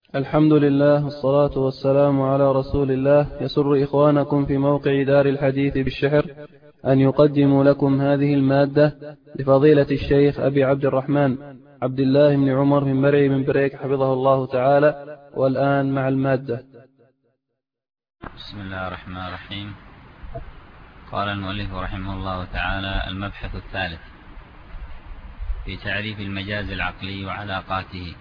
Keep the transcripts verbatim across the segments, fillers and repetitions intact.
الحمد لله والصلاة والسلام على رسول الله. يسر إخوانكم في موقع دار الحديث بالشحر أن يقدموا لكم هذه المادة لفضيلة الشيخ أبي عبد الرحمن عبد الله بن عمر بن مرعي بن بريك حفظه الله تعالى. والآن مع المادة. بسم الله الرحمن الرحيم. قال المؤلف رحمه الله تعالى: المبحث الثالث في تعريف المجاز العقلي وعلاقاته.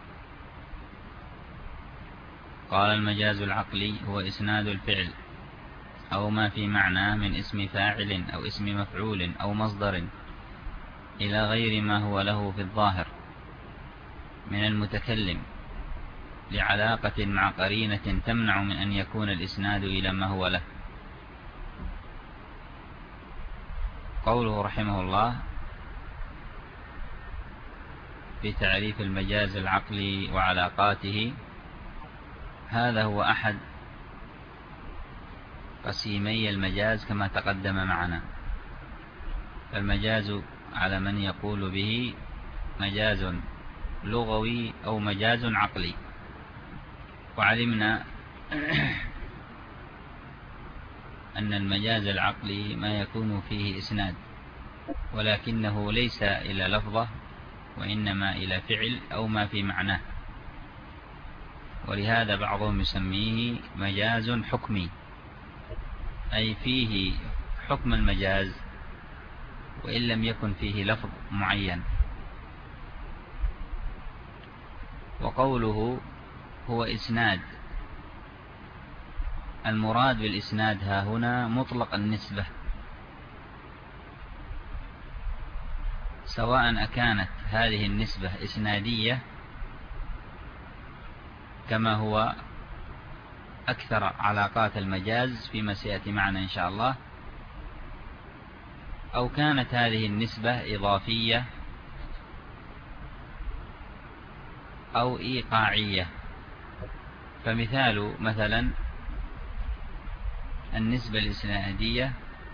قال: المجاز العقلي هو إسناد الفعل أو ما في معناه من اسم فاعل أو اسم مفعول أو مصدر إلى غير ما هو له في الظاهر من المتكلم لعلاقة مع قرينة تمنع من أن يكون الإسناد إلى ما هو له. قوله رحمه الله في تعريف المجاز العقلي وعلاقاته، هذا هو أحد قسيمي المجاز كما تقدم معنا. المجاز على من يقول به مجاز لغوي أو مجاز عقلي. وعلمنا أن المجاز العقلي ما يكون فيه إسناد، ولكنه ليس إلى لفظة وإنما إلى فعل أو ما في معناه، ولهذا بعضهم يسميه مجاز حكمي، أي فيه حكم المجاز وإن لم يكن فيه لفظ معين. وقوله هو إسناد، المراد بالإسناد ها هنا مطلق النسبة، سواء أكانت هذه النسبة إسنادية كما هو أكثر علاقات المجاز فيما سيأتي معنا إن شاء الله، أو كانت هذه النسبة إضافية أو إيقاعية. فمثال مثلا النسبة الإسنادية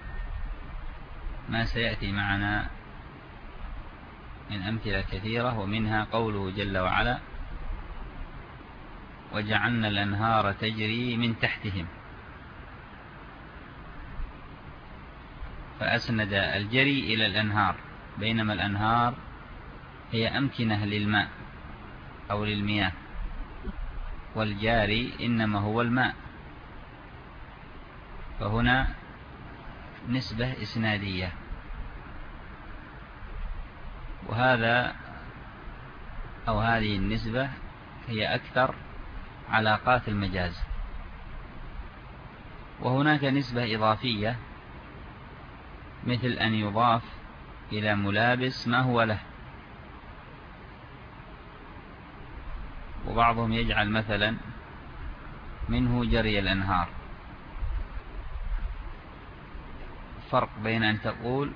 ما سيأتي معنا من أمثلة كثيرة، ومنها قوله جل وعلا: وجعلنا الأنهار تجري من تحتهم. فأسند الجري إلى الأنهار، بينما الأنهار هي أمكنة للماء أو للمياه، والجاري إنما هو الماء. فهنا نسبة إسنادية، وهذا أو هذه النسبة هي أكثر علاقات المجاز. وهناك نسبة إضافية، مثل أن يضاف إلى ملابس ما هو له. وبعضهم يجعل مثلا منه جري الأنهار. فرق بين أن تقول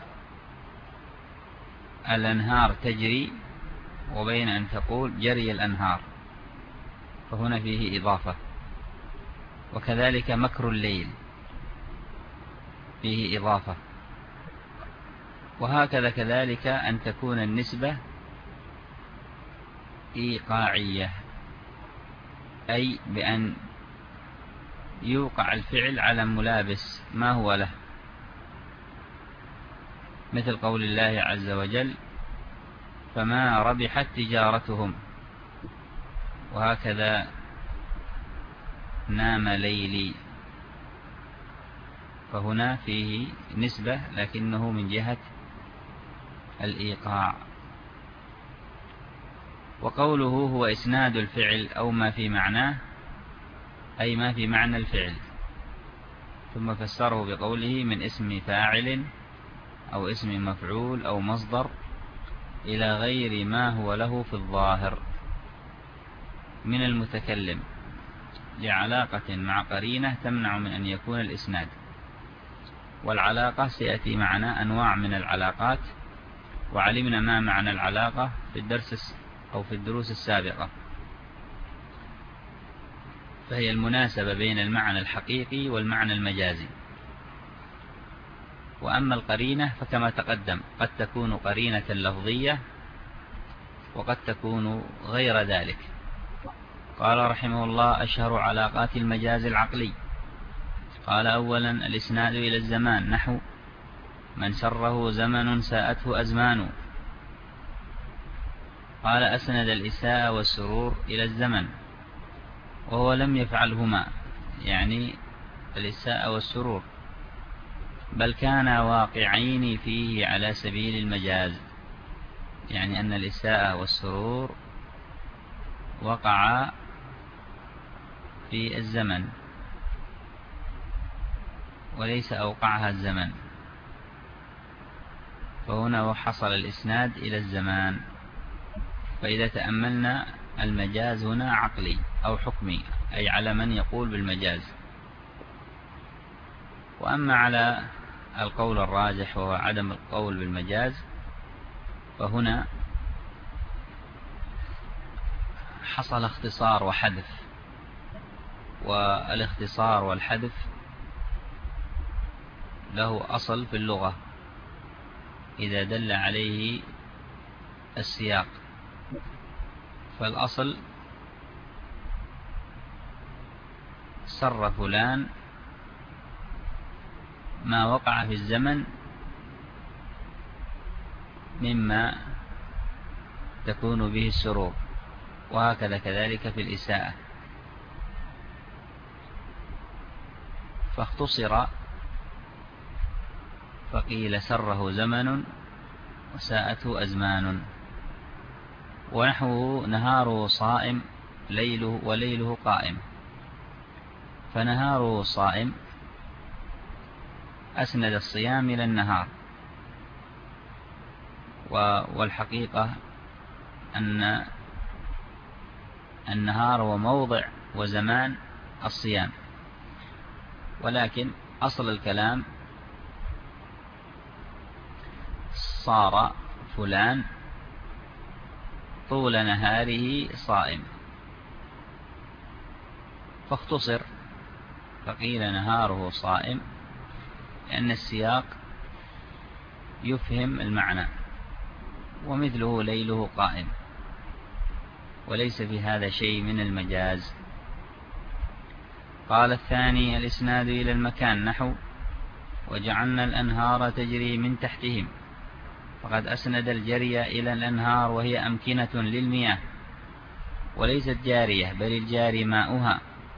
الأنهار تجري وبين أن تقول جري الأنهار، فهنا فيه إضافة. وكذلك مكر الليل فيه إضافة. وهكذا كذلك أن تكون النسبة إيقاعية، أي بأن يوقع الفعل على ملابس ما هو له، مثل قول الله عز وجل: فما ربحت تجارتهم. وهكذا نام ليلي، فهنا فيه نسبة لكنه من جهة الإيقاع. وقوله هو إسناد الفعل أو ما في معناه، أي ما في معنى الفعل. ثم فسره بقوله من اسم فاعل أو اسم مفعول أو مصدر إلى غير ما هو له في الظاهر من المتكلم لعلاقة مع قرينة تمنع من أن يكون الإسناد. والعلاقة سيأتي معنا أنواع من العلاقات، وعلمنا ما معنى العلاقة في الدرس أو في الدروس السابقة، فهي المناسبة بين المعنى الحقيقي والمعنى المجازي. وأما القرينة فكما تقدم قد تكون قرينة لفظية وقد تكون غير ذلك. قال رحمه الله: أشهر علاقات المجاز العقلي. قال: أولا الإسناد إلى الزمان، نحو: من سره زمن ساءته أزمان. قال: أسند الإساءة والسرور إلى الزمن، وهو لم يفعلهما، يعني الإساءة والسرور، بل كانا واقعين فيه على سبيل المجاز، يعني أن الإساءة والسرور وقع في الزمن وليس أوقعها الزمن، فهنا حصل الإسناد إلى الزمان. فإذا تأملنا المجاز هنا عقلي أو حكمي، أي على من يقول بالمجاز. وأما على القول الراجح وهو عدم القول بالمجاز، فهنا حصل اختصار وحذف، والاختصار والحذف له أصل في اللغة إذا دل عليه السياق. فالأصل: سر فلان ما وقع في الزمن مما تكون به السرور، وهكذا كذلك في الإساءة. فاختصر فقيل: سره زمن وساءته أزمان. ونحوه: نهاره صائم ليله وليله قائم. فنهاره صائم أسند الصيام إلى النهار، والحقيقة أن النهار هو موضع وزمان الصيام، ولكن أصل الكلام: صار فلان طول نهاره صائم، فاختصر فقيل: نهاره صائم، لأن السياق يفهم المعنى. ومثله: ليله قائم، وليس في هذا شيء من المجاز. قال الثاني: الإسناد إلى المكان، نحو: وجعلنا الأنهار تجري من تحتهم. فقد أسند الجري إلى الأنهار، وهي أمكنة للمياه وليست جارية، بل الجاري ماؤها،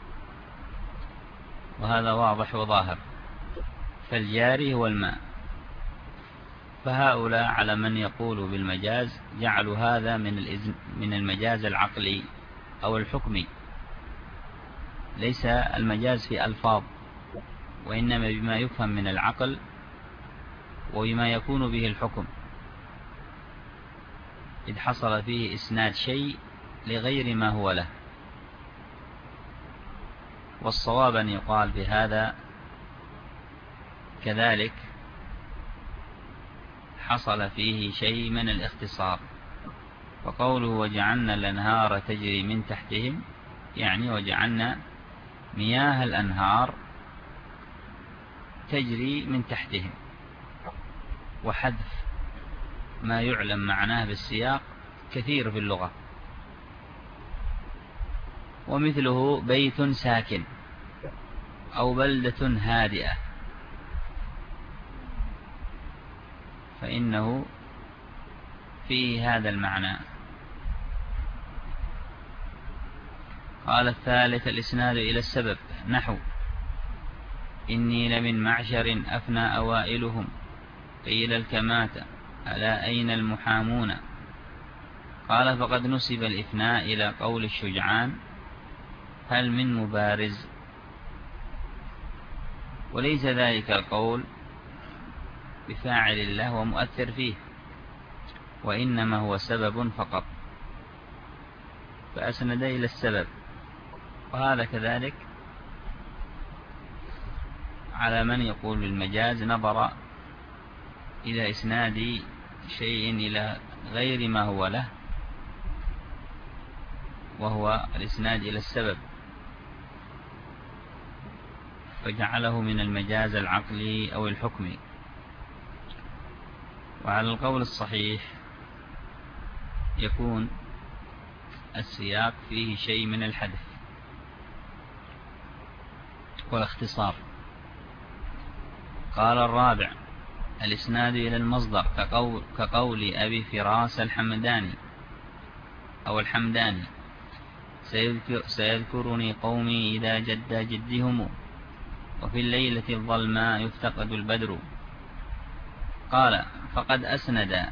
وهذا واضح وظاهر، فالجاري هو الماء. فهؤلاء على من يقول بالمجاز جعلوا هذا من من المجاز العقلي أو الحكمي، ليس المجاز في ألفاظ، وإنما بما يفهم من العقل وبما يكون به الحكم، إذ حصل فيه إسناد شيء لغير ما هو له. والصواب أن يقال بهذا كذلك حصل فيه شيء من الاختصار. وقوله: وجعلنا الأنهار تجري من تحتهم، يعني وجعلنا مياه الأنهار تجري من تحتهم. وحذف ما يعلم معناه بالسياق كثير في اللغة. ومثله: بيت ساكن أو بلدة هادئة، فإنه فيه هذا المعنى. قال الثالث: الإسناد إلى السبب، نحو: إني لمن معشر أفنى أوائلهم، قيل الكمات ألا أين المحامون. قال: فقد نسب الإفناء إلى قول الشجعان: هل من مبارز. وليس ذلك القول بفاعل الله ومؤثر فيه، وإنما هو سبب فقط، فأسند إلى السبب. وهذا كذلك على من يقول بالمجاز نظر إلى إسناد شيء إلى غير ما هو له، وهو الإسناد إلى السبب، فجعله من المجاز العقلي أو الحكمي. وعلى القول الصحيح يكون السياق فيه شيء من الحذف والاختصار. قال الرابع: الإسناد إلى المصدر كقول, كقول أبي فراس الحمداني أو الحمداني: سيذكر سيذكرني قومي إذا جد جدهم، وفي الليلة الظلماء يفتقد البدر. قال: فقد أسند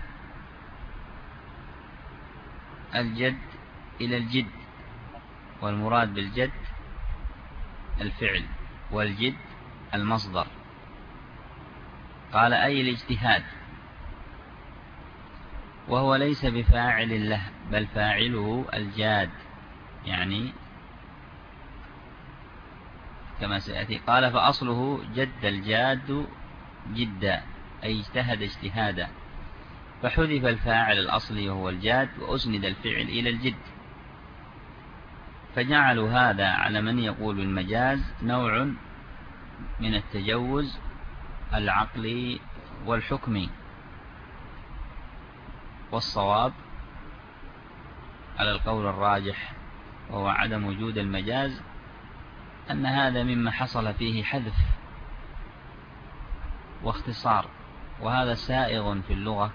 الجد إلى الجد، والمراد بالجد الفعل، والجد المصدر. قال: أي الاجتهاد، وهو ليس بفاعل له بل فاعله الجاد، يعني كما سيأتي. قال: فأصله جد الجاد جدا، أي اجتهد اجتهادا، فحذف الفاعل الأصلي وهو الجاد، وأسند الفعل إلى الجد، فجعلوا هذا على من يقول بالمجاز نوع من التجوز العقلي والحكمي. والصواب على القول الراجح وهو عدم وجود المجاز أن هذا مما حصل فيه حذف واختصار، وهذا سائغ في اللغة.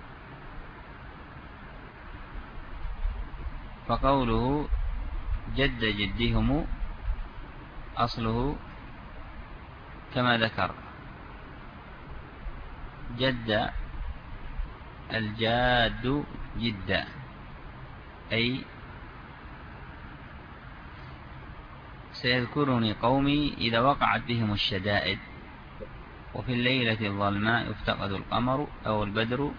فقوله جد جدهم أصله كما ذكر جد الجاد جدا، أي سيذكرني قومي إذا وقعت بهم الشدائد، وفي الليلة الظلماء يفتقد القمر أو البدر،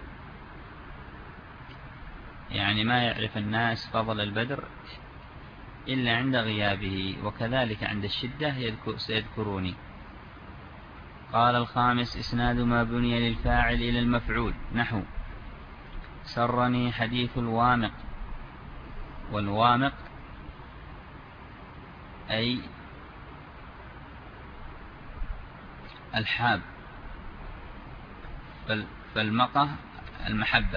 يعني ما يعرف الناس فضل البدر إلا عند غيابه، وكذلك عند الشدة سيذكروني. قال الخامس: إسناد ما بني للفاعل إلى المفعول، نحو: سرني حديث الوامق. والوامق أي الحاب، فالمقة المحبة،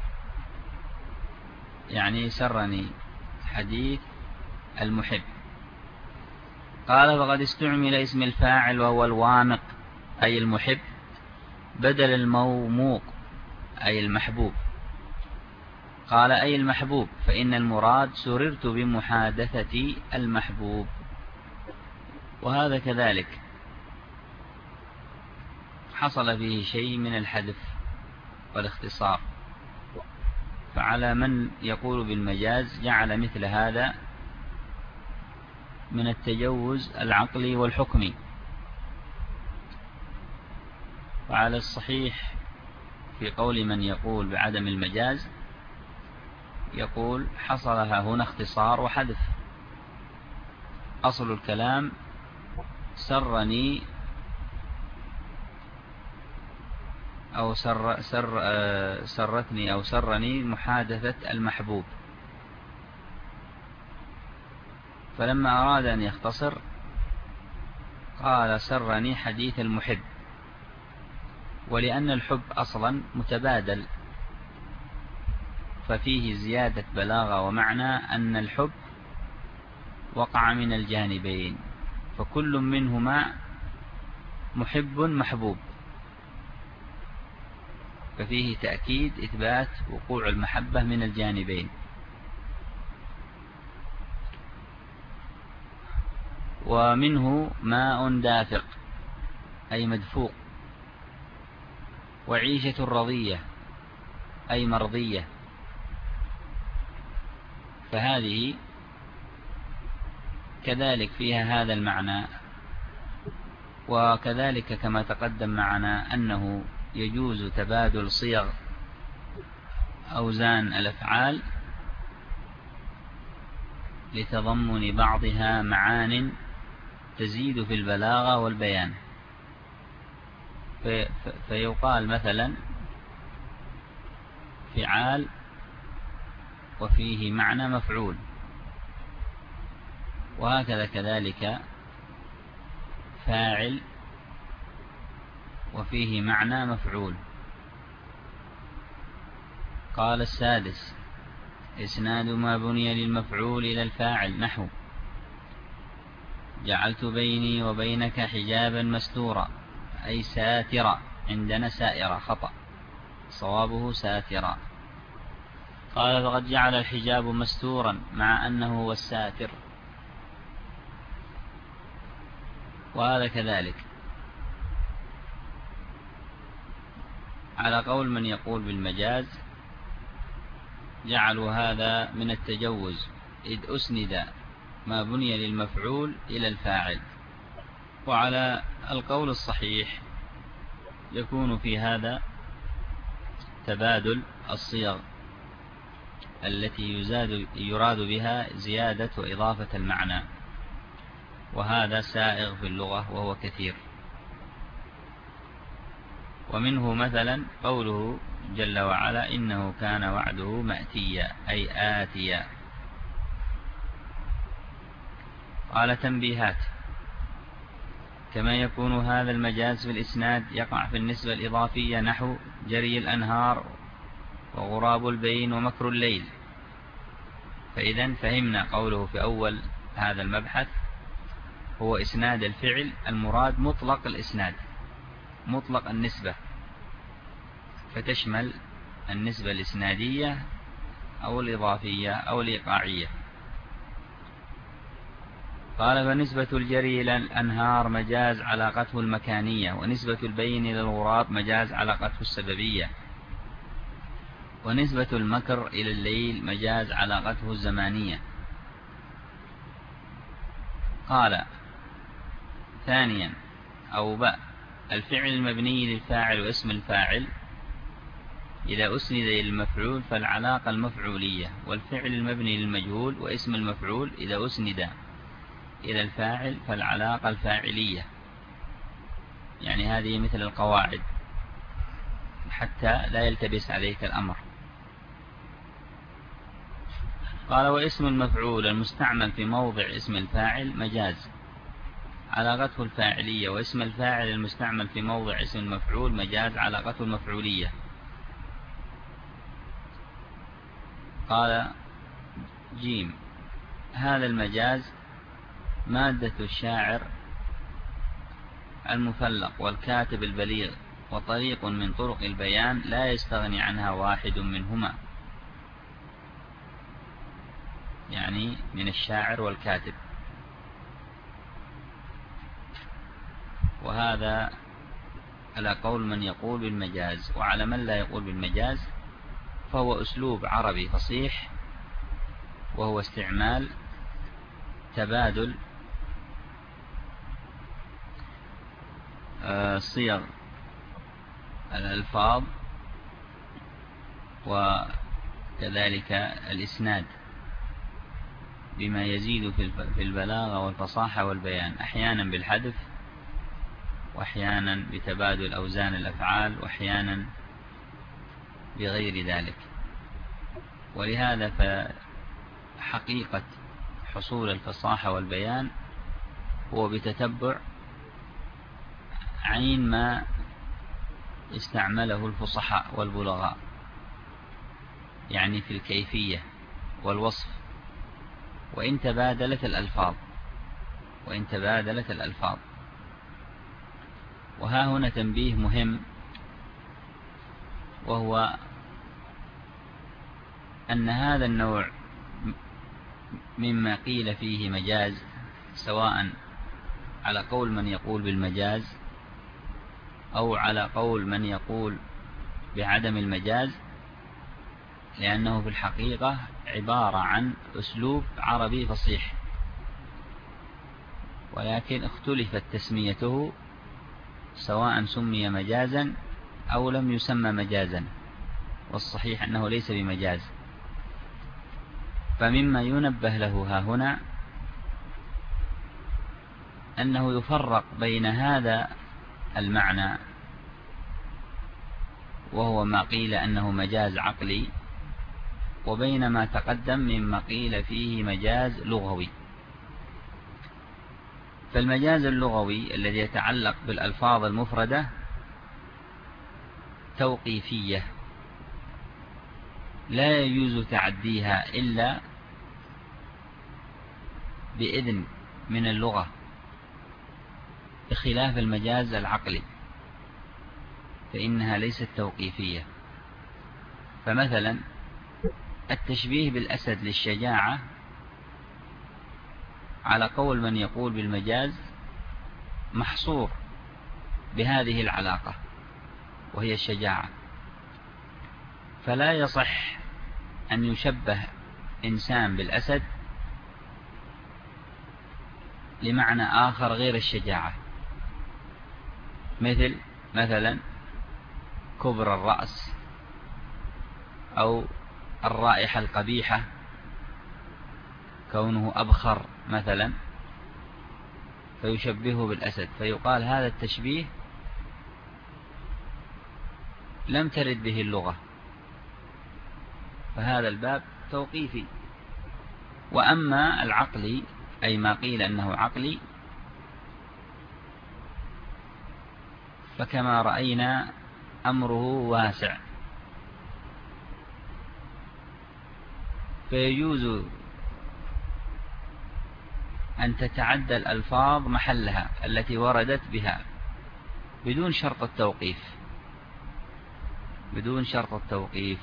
يعني سرني حديث المحب. قال: فقد استعمل اسم الفاعل وهو الوامق أي المحب بدل الموموق أي المحبوب. قال: أي المحبوب، فإن المراد سررت بمحادثة المحبوب. وهذا كذلك حصل فيه شيء من الحذف والاختصار، فعلى من يقول بالمجاز جعل مثل هذا من التجوز العقلي والحكمي. وعلى الصحيح في قول من يقول بعدم المجاز يقول حصلها هنا اختصار وحذف. أصل الكلام سرني أو سر سر سرتني أو سرني محادثة المحبوب، فلما أراد أن يختصر قال سرني حديث المحب. ولأن الحب أصلا متبادل، ففيه زيادة بلاغة ومعنى أن الحب وقع من الجانبين، فكل منهما محب محبوب، ففيه تأكيد إثبات وقوع المحبة من الجانبين. ومنه ماء دافق أي مدفوق، وعيشة رضية أي مرضية، فهذه كذلك فيها هذا المعنى. وكذلك كما تقدم معنا أنه يجوز تبادل صيغ أوزان الأفعال لتضمن بعضها معان تزيد في البلاغة والبيان، في فيقال مثلا فعال وفيه معنى مفعول، وهكذا كذلك فاعل وفيه معنى مفعول. قال السادس: إسناد ما بني للمفعول إلى الفاعل نحو جعلت بيني وبينك حجابا مستورا، أي ساترا، عندنا سائرة خطأ، صوابه ساترا. قال فقد جعل الحجاب مستورا مع أنه هو الساتر، وهذا كذلك على قول من يقول بالمجاز، جعلوا هذا من التجوز إذ أسند ما بني للمفعول إلى الفاعل. وعلى القول الصحيح يكون في هذا تبادل الصيغ التي يزاد يراد بها زيادة وإضافة المعنى، وهذا سائغ في اللغة وهو كثير. ومنه مثلا قوله جل وعلا إنه كان وعده مأتيا، أي آتيا. قال تنبيهات: كما يكون هذا المجاز في الإسناد يقع في النسبة الإضافية نحو جري الأنهار وغراب البين ومكر الليل. فإذا فهمنا قوله في أول هذا المبحث هو إسناد الفعل المراد مطلق الإسناد، مطلق النسبة، فتشمل النسبة الإسنادية أو الإضافية أو الإيقاعية. قال فنسبة الجري إلى الأنهار مجاز علاقته المكانية، ونسبة البين إلى الغراب مجاز علاقته السببية، ونسبة المكر إلى الليل مجاز علاقته الزمانية. قال ثانيا أو باء الفعل المبني للفاعل واسم الفاعل إذا أسند إلى المفعول فالعلاقة المفعولية، والفعل المبني للمجهول واسم المفعول إذا أسند إلى الفاعل فالعلاقة الفاعلية. يعني هذه مثل القواعد حتى لا يلتبس عليك الأمر. قال واسم المفعول المستعمل في موضع اسم الفاعل مجاز علاقته الفاعلية، واسم الفاعل المستعمل في موضع اسم المفعول مجاز علاقته المفعولية. قال جيم هذا المجاز مادة الشاعر المفلق والكاتب البليغ، وطريق من طرق البيان لا يستغني عنها واحد منهما، يعني من الشاعر والكاتب. وهذا على قول من يقول بالمجاز، وعلى من لا يقول بالمجاز فهو أسلوب عربي فصيح، وهو استعمال تبادل صيغ الألفاظ وكذلك الإسناد بما يزيد في البلاغة والفصاحة والبيان، أحيانا بالحذف، وأحيانا بتبادل أوزان الأفعال، وأحيانا بغير ذلك. ولهذا فحقيقة حصول الفصاحة والبيان هو بتتبع عين ما استعمله الفصحاء والبلغاء، يعني في الكيفية والوصف، وإن تبادلت الألفاظ وإن تبادلت الألفاظ. وها هنا تنبيه مهم، وهو أن هذا النوع مما قيل فيه مجاز، سواء على قول من يقول بالمجاز أو على قول من يقول بعدم المجاز، لأنه في الحقيقة عبارة عن أسلوب عربي فصيح، ولكن اختلفت تسميته سواء سمي مجازا أو لم يسمى مجازا، والصحيح أنه ليس بمجاز. فمما ينبه له ها هنا أنه يفرق بين هذا المعنى وهو ما قيل أنه مجاز عقلي، وبين ما تقدم مما قيل فيه مجاز لغوي. فالمجاز اللغوي الذي يتعلق بالألفاظ المفردة توقيفية، لا يجوز تعديها إلا بإذن من اللغة، بخلاف المجاز العقلي فإنها ليست توقيفية. فمثلا التشبيه بالأسد للشجاعة على قول من يقول بالمجاز محصور بهذه العلاقة وهي الشجاعة، فلا يصح أن يشبه إنسان بالأسد لمعنى آخر غير الشجاعة، مثل مثلا كبر الرأس أو الرائحة القبيحة، كونه أبخر مثلا، فيشبهه بالأسد، فيقال هذا التشبيه لم ترد به اللغة، فهذا الباب توقيفي. وأما العقلي أي ما قيل أنه عقلي فكما رأينا أمره واسع، فيجوز أن تتعدى الألفاظ محلها التي وردت بها بدون شرط التوقيف، بدون شرط التوقيف،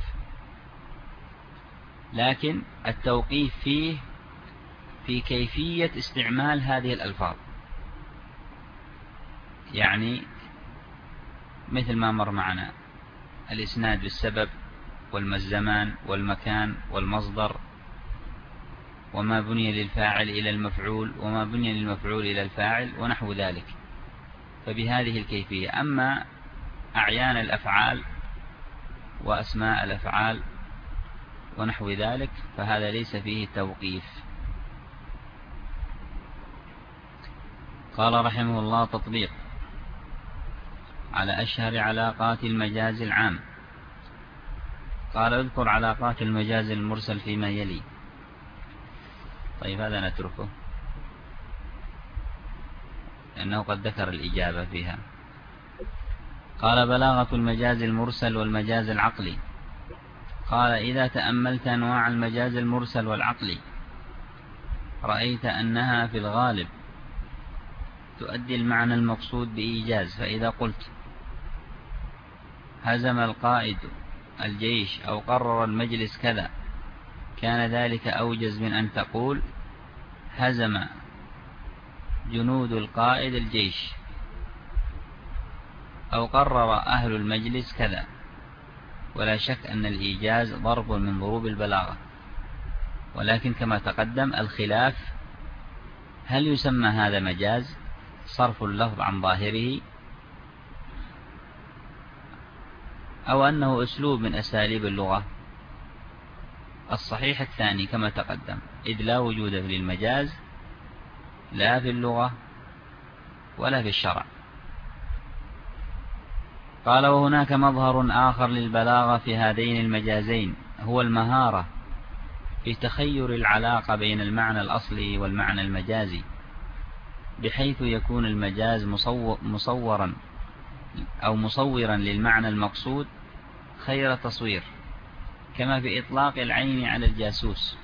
لكن التوقيف فيه في كيفية استعمال هذه الألفاظ، يعني مثل ما مر معنا الإسناد بالسبب والزمان والمكان والمصدر، وما بني للفاعل إلى المفعول وما بني للمفعول إلى الفاعل ونحو ذلك، فبهذه الكيفية. أما أعيان الأفعال وأسماء الأفعال ونحو ذلك فهذا ليس فيه توقيف. قال رحمه الله: تطبيق على أشهر علاقات المجاز العام. قال: اذكر علاقات المجاز المرسل فيما يلي. طيب هذا نتركه لأنه قد ذكر الإجابة فيها. قال: بلاغة المجاز المرسل والمجاز العقلي. قال: إذا تأملت أنواع المجاز المرسل والعقلي رأيت أنها في الغالب تؤدي المعنى المقصود بإيجاز. فإذا قلت هزم القائد الجيش أو قرر المجلس كذا كان ذلك أوجز من أن تقول هزم جنود القائد الجيش أو قرر أهل المجلس كذا. ولا شك أن الإيجاز ضرب من ضروب البلاغة، ولكن كما تقدم الخلاف هل يسمى هذا مجاز صرف اللفظ عن ظاهره أو أنه أسلوب من أساليب اللغة. الصحيح الثاني كما تقدم، إذ لا وجود للمجاز لا في اللغة ولا في الشرع. قال: وهناك مظهر آخر للبلاغة في هذين المجازين هو المهارة في تخير العلاقة بين المعنى الأصلي والمعنى المجازي، بحيث يكون المجاز مصورا أو مصورا للمعنى المقصود خير تصوير، كما في إطلاق العين على الجاسوس،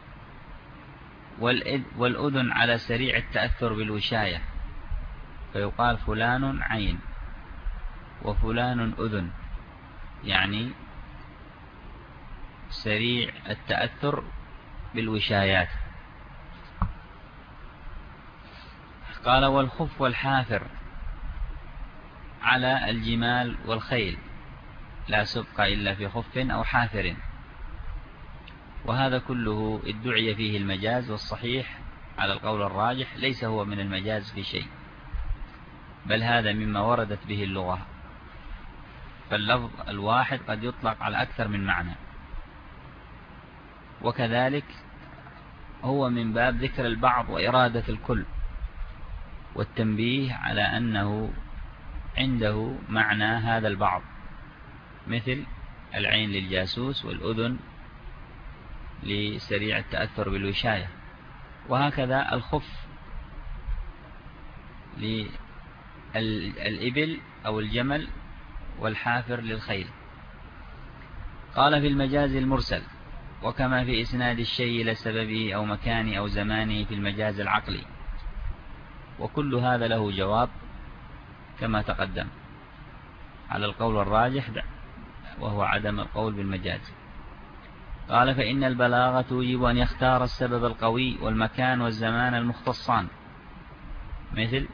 والأذن على سريع التأثر بالوشاية، فيقال فلان عين وفلان أذن، يعني سريع التأثر بالوشايات. قال: والخف والحافر على الجمال والخيل، لا سبق إلا في خف أو حافر. وهذا كله ادعي فيه المجاز، والصحيح على القول الراجح ليس هو من المجاز في شيء، بل هذا مما وردت به اللغة، فاللفظ الواحد قد يطلق على أكثر من معنى، وكذلك هو من باب ذكر البعض وإرادة الكل، والتنبيه على أنه عنده معنى هذا البعض، مثل العين للجاسوس والأذن لسريع التأثر بالوشاية، وهكذا الخف للإبل أو الجمل والحافر للخيل. قال في المجاز المرسل: وكما في إسناد الشيء إلى سببه أو مكانه أو زمانه في المجاز العقلي. وكل هذا له جواب كما تقدم على القول الراجح وهو عدم القول بالمجاز. قال: فإن البلاغة توجب أن يختار السبب القوي والمكان والزمان المختصان، مثل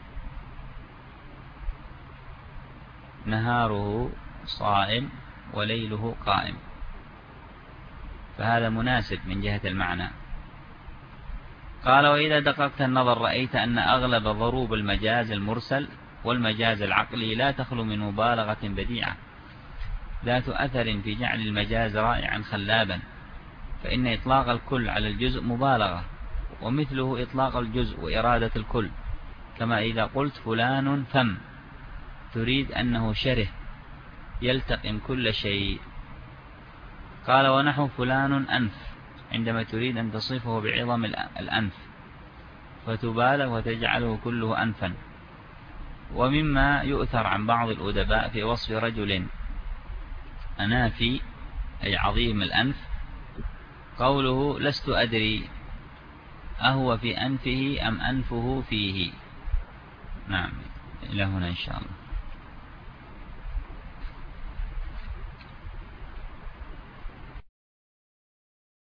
نهاره صائم وليله قائم، فهذا مناسب من جهة المعنى. قال: وإذا دققت النظر رأيت أن أغلب ضروب المجاز المرسل والمجاز العقلي لا تخلو من مبالغة بديعة ذات أثر في جعل المجاز رائعا خلابا، فإن إطلاق الكل على الجزء مبالغة، ومثله إطلاق الجزء وإرادة الكل، كما إذا قلت فلان فم تريد أنه شره يلتقم كل شيء. قال: ونحو فلان أنف عندما تريد أن تصفه بعظم الأنف فتبالغ وتجعله كله أنفا. ومما يؤثر عن بعض الأدباء في وصف رجل أنافي أي عظيم الأنف قوله: لست أدري أهو في أنفه أم أنفه فيه. نعم، إلى هنا إن شاء الله.